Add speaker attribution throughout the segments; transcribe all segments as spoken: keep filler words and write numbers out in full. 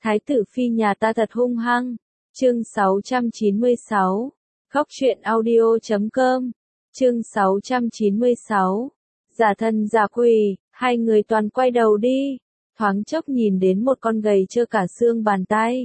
Speaker 1: Thái tử phi nhà ta thật hung hăng. Chương sáu trăm chín mươi sáu. Góc truyện audio chấm com. Chương sáu trăm chín mươi sáu. Giả thân giả quỷ, hai người toàn quay đầu đi, thoáng chốc nhìn đến một con gầy trơ cả xương bàn tay.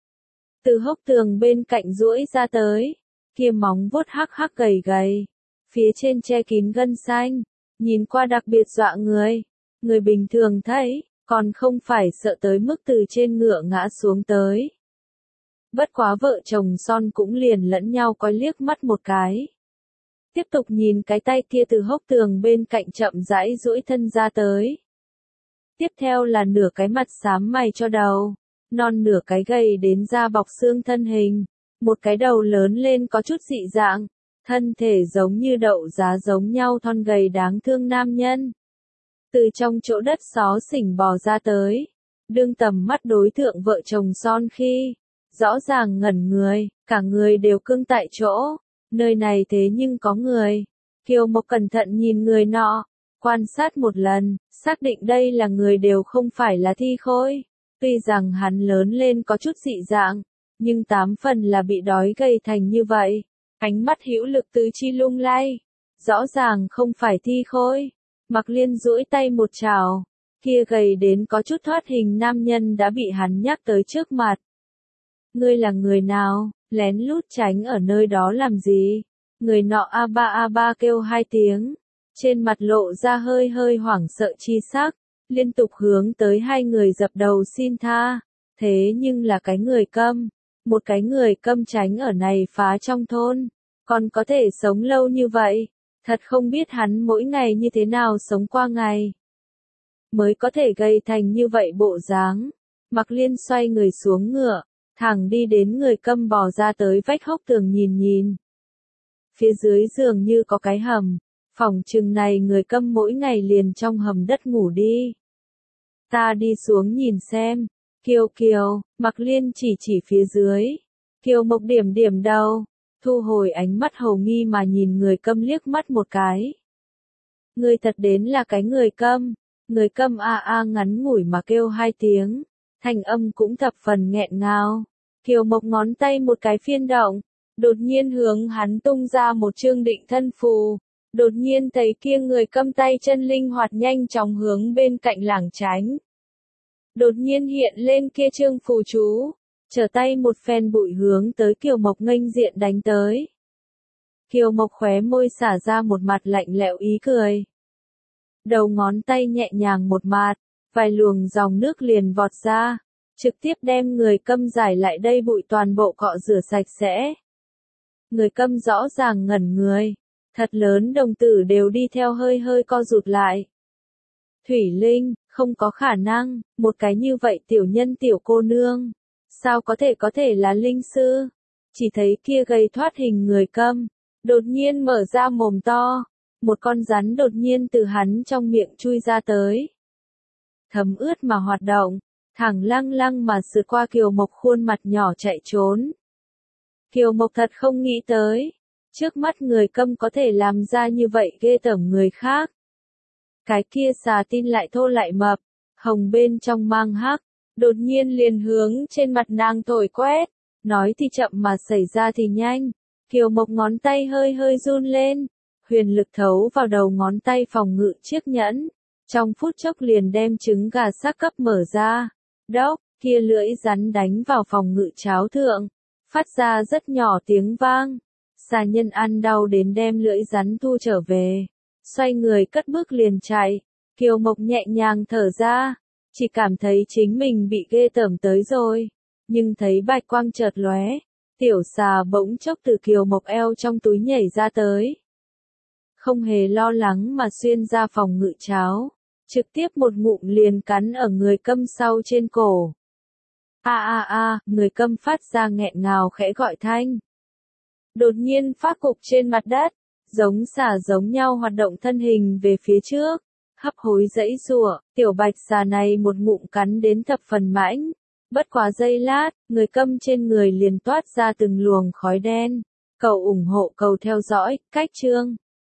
Speaker 1: Từ hốc tường bên cạnh duỗi ra tới, kia móng vuốt hắc hắc gầy gầy, phía trên che kín gân xanh, nhìn qua đặc biệt dọa người. Người bình thường thấy, còn không phải sợ tới mức từ trên ngựa ngã xuống tới. Bất quá vợ chồng Son cũng liền lẫn nhau coi liếc mắt một cái. Tiếp tục nhìn cái tay kia từ hốc tường bên cạnh chậm rãi duỗi thân ra tới. Tiếp theo là nửa cái mặt xám mày cho đầu, non nửa cái gầy đến da bọc xương thân hình, một cái đầu lớn lên có chút dị dạng, thân thể giống như đậu giá giống nhau thon gầy đáng thương nam nhân. Từ trong chỗ đất xó xỉnh bò ra tới, đương tầm mắt đối tượng vợ chồng Son khi, rõ ràng ngẩn người, cả người đều cứng tại chỗ, nơi này thế nhưng có người. Kiều Mộc cẩn thận nhìn người nọ, quan sát một lần, xác định đây là người đều không phải là thi khôi. Tuy rằng hắn lớn lên có chút dị dạng, nhưng tám phần là bị đói gầy thành như vậy. Ánh mắt hữu lực tứ chi lung lay, rõ ràng không phải thi khôi. Mặc Liên duỗi tay một chảo, kia gầy đến có chút thoát hình nam nhân đã bị hắn nhắc tới trước mặt. Ngươi là người nào, lén lút tránh ở nơi đó làm gì? Người nọ a ba a ba kêu hai tiếng, trên mặt lộ ra hơi hơi hoảng sợ chi sắc, liên tục hướng tới hai người dập đầu xin tha. Thế nhưng là cái người câm, một cái người câm tránh ở này phá trong thôn, còn có thể sống lâu như vậy, thật không biết hắn mỗi ngày như thế nào sống qua ngày. Mới có thể gây thành như vậy bộ dáng. Mặc Liên xoay người xuống ngựa, thẳng đi đến người câm bò ra tới vách hốc tường nhìn nhìn. Phía dưới giường như có cái hầm, phòng chừng này người câm mỗi ngày liền trong hầm đất ngủ đi. Ta đi xuống nhìn xem. Kiều Kiều, Mặc Liên chỉ chỉ phía dưới. Kiều Mộc điểm điểm đầu, thu hồi ánh mắt hầu nghi mà nhìn người câm liếc mắt một cái. Người thật đến là cái người câm. Người câm a a ngắn ngủi mà kêu hai tiếng, thanh âm cũng thập phần nghẹn ngào. Kiều Mộc ngón tay một cái phiên động, đột nhiên hướng hắn tung ra một chương định thân phù. Đột nhiên thấy kia người câm tay chân linh hoạt nhanh chóng hướng bên cạnh lảng tránh. Đột nhiên hiện lên kia chương phù chú, trở tay một phen bụi hướng tới Kiều Mộc nghênh diện đánh tới. Kiều Mộc khóe môi xả ra một mặt lạnh lẽo ý cười. Đầu ngón tay nhẹ nhàng một mạt, vài luồng dòng nước liền vọt ra, trực tiếp đem người câm giải lại đây bụi toàn bộ cọ rửa sạch sẽ. Người câm rõ ràng ngẩn người, thật lớn đồng tử đều đi theo hơi hơi co rụt lại. Thủy Linh, không có khả năng, một cái như vậy tiểu nhân tiểu cô nương, sao có thể có thể là linh sư? Chỉ thấy kia gầy thoát hình người câm, đột nhiên mở ra mồm to, một con rắn đột nhiên từ hắn trong miệng chui ra tới. Thấm ướt mà hoạt động, thẳng lăng lăng mà sượt qua Kiều Mộc khuôn mặt nhỏ chạy trốn. Kiều Mộc thật không nghĩ tới, trước mắt người câm có thể làm ra như vậy ghê tởm người khác. Cái kia xà tin lại thô lại mập, hồng bên trong mang hắc, đột nhiên liền hướng trên mặt nàng thổi quét, nói thì chậm mà xảy ra thì nhanh. Kiều Mộc ngón tay hơi hơi run lên, huyền lực thấu vào đầu ngón tay phòng ngự chiếc nhẫn, trong phút chốc liền đem trứng gà xác cấp mở ra. Đốc, kia lưỡi rắn đánh vào phòng ngự cháo thượng, phát ra rất nhỏ tiếng vang. Xà nhân ăn đau đến đem lưỡi rắn thu trở về, xoay người cất bước liền chạy. Kiều Mộc nhẹ nhàng thở ra, chỉ cảm thấy chính mình bị ghê tởm tới rồi, nhưng thấy bạch quang chợt lóe, tiểu xà bỗng chốc từ Kiều Mộc eo trong túi nhảy ra tới. Không hề lo lắng mà xuyên ra phòng ngự cháo, trực tiếp một ngụm liền cắn ở người câm sau trên cổ. A a a, người câm phát ra nghẹn ngào khẽ gọi thanh. Đột nhiên phát cục trên mặt đất, giống xà giống nhau hoạt động thân hình về phía trước, hấp hối dãy giụa. Tiểu bạch xà này một ngụm cắn đến thập phần mãnh, bất quá giây lát, người câm trên người liền toát ra từng luồng khói đen. Cầu ủng hộ, cầu theo dõi, cách chương.